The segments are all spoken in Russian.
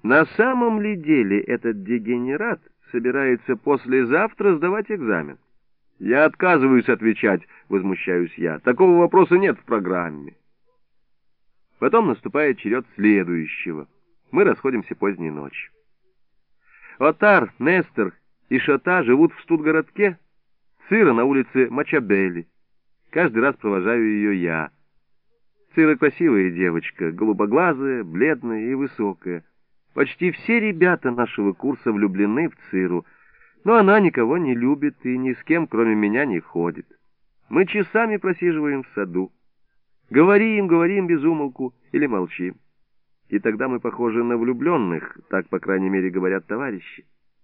На самом ли деле этот дегенерат собирается послезавтра сдавать экзамен? Я отказываюсь отвечать, возмущаюсь я. Такого вопроса нет в программе. Потом наступает черед следующего. Мы расходимся поздней ночью. Отар, Нестор и Шота живут в студгородке, Цира на улице Мачабели. Каждый раз провожаю ее я. Цира красивая девочка, голубоглазая, бледная и высокая. Почти все ребята нашего курса влюблены в Циру, но она никого не любит и ни с кем, кроме меня, не ходит. Мы часами просиживаем в саду. Говорим без умолку или молчим. И тогда мы похожи на влюбленных, так, по крайней мере, говорят товарищи.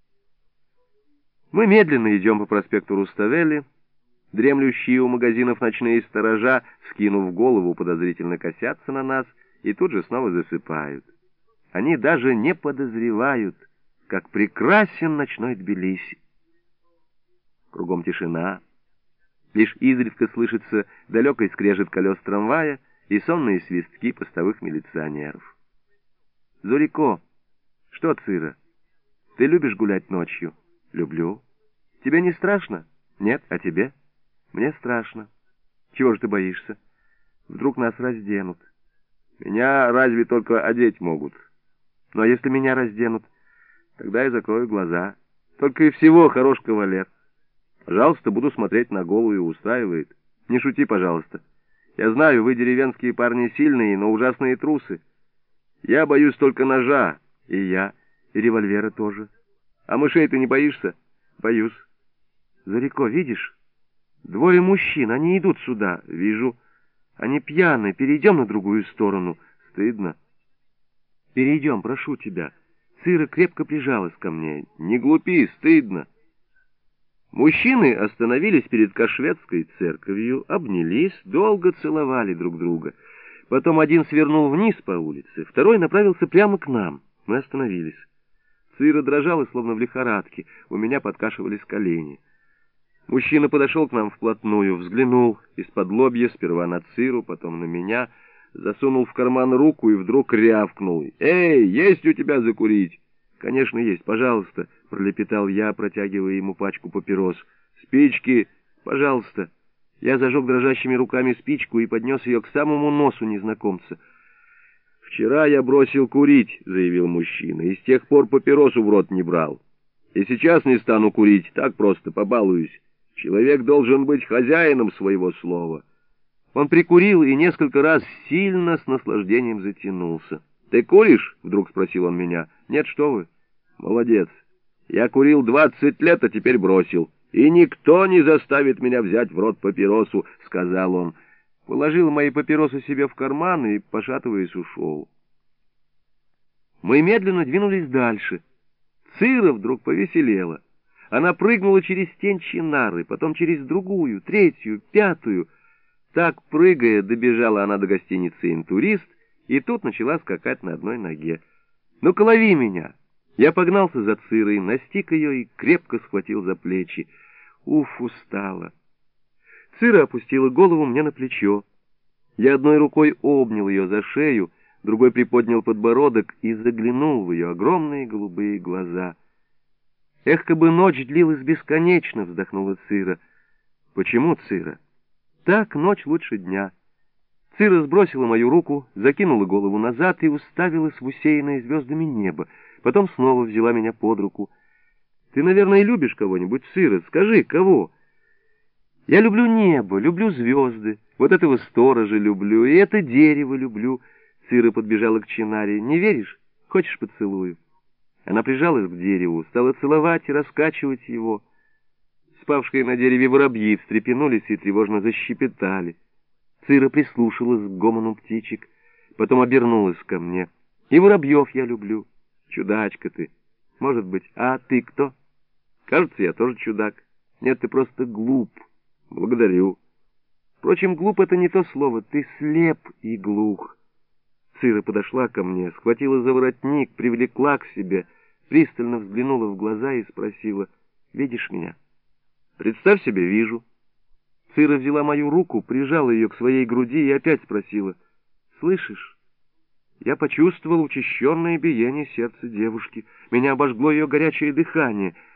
Мы медленно идем по проспекту Руставели. Дремлющие у магазинов ночные сторожа, скинув голову, подозрительно косятся на нас и тут же снова засыпают. Они даже не подозревают, как прекрасен ночной Тбилиси. Кругом тишина. Лишь изредка слышится далекий скрежет колес трамвая и сонные свистки постовых милиционеров. Зорико, что, Цира, ты любишь гулять ночью? Люблю. Тебе не страшно? Нет, а тебе? Мне страшно. Чего же ты боишься? Вдруг нас разденут. Меня разве только одеть могут. Но если меня разденут, тогда я закрою глаза. Только и всего, хорош кавалер. Пожалуйста, буду смотреть на голову, устраивает. Не шути, пожалуйста. Я знаю, вы, деревенские парни, сильные, но ужасные трусы. Я боюсь только ножа. И я, и револьвера тоже. А мышей ты не боишься? Боюсь. Зорико, видишь? Двое мужчин, они идут сюда. Вижу. Они пьяны. Перейдем на другую сторону. Стыдно. Перейдем, прошу тебя. Цира крепко прижалась ко мне. Не глупи, стыдно. Мужчины остановились перед Кашветской церковью, обнялись, долго целовали друг друга. Потом один свернул вниз по улице, второй направился прямо к нам. Мы остановились. Цира дрожала, словно в лихорадке, у меня подкашивались колени. Мужчина подошел к нам вплотную, взглянул из-под лобья сперва на Циру, потом на меня, засунул в карман руку и вдруг рявкнул. «Эй, есть у тебя закурить?» «Конечно, есть, пожалуйста», — пролепетал я, протягивая ему пачку папирос. «Спички, пожалуйста». Я зажег дрожащими руками спичку и поднес ее к самому носу незнакомца. «Вчера я бросил курить», — заявил мужчина, — «и с тех пор папиросу в рот не брал. И сейчас не стану курить, так просто побалуюсь. Человек должен быть хозяином своего слова». Он прикурил и несколько раз сильно с наслаждением затянулся. «Ты куришь?» — вдруг спросил он меня. «Нет, что вы». «Молодец. Я курил 20 лет, а теперь бросил. И никто не заставит меня взять в рот папиросу», — сказал он. Положил мои папиросы себе в карман и, пошатываясь, ушел. Мы медленно двинулись дальше. Цира вдруг повеселела. Она прыгнула через тень чинары, потом через другую, третью, пятую. Так, прыгая, добежала она до гостиницы «Интурист», и тут начала скакать на одной ноге. «Ну-ка, лови меня!» Я погнался за Цирой, настиг ее и крепко схватил за плечи. Уф, устала. Цира опустила голову мне на плечо. Я одной рукой обнял ее за шею, другой приподнял подбородок и заглянул в ее огромные голубые глаза. «Эх, как бы ночь длилась бесконечно!» — вздохнула Цира. «Почему, Цира?» «Так, ночь лучше дня». Цира сбросила мою руку, закинула голову назад и уставилась в усеянное звездами небо. Потом снова взяла меня под руку. «Ты, наверное, любишь кого-нибудь, Цира? Скажи, кого?» «Я люблю небо, люблю звезды, вот этого сторожа люблю, и это дерево люблю». Цира подбежала к чинаре. «Не веришь? Хочешь, поцелую?» Она прижалась к дереву, стала целовать и раскачивать его. Спавшие на дереве воробьи встрепенулись и тревожно защепетали. Цира прислушалась к гомону птичек, потом обернулась ко мне. «И воробьев я люблю. Чудачка ты. Может быть, а ты кто?» «Кажется, я тоже чудак. Нет, ты просто глуп. Благодарю. Впрочем, глуп — это не то слово. Ты слеп и глух». Цира подошла ко мне, схватила за воротник, привлекла к себе, пристально взглянула в глаза и спросила: «Видишь меня?» «Представь себе, вижу». Цира взяла мою руку, прижала ее к своей груди и опять спросила: «Слышишь?» Я почувствовал учащенное биение сердца девушки. Меня обожгло ее горячее дыхание.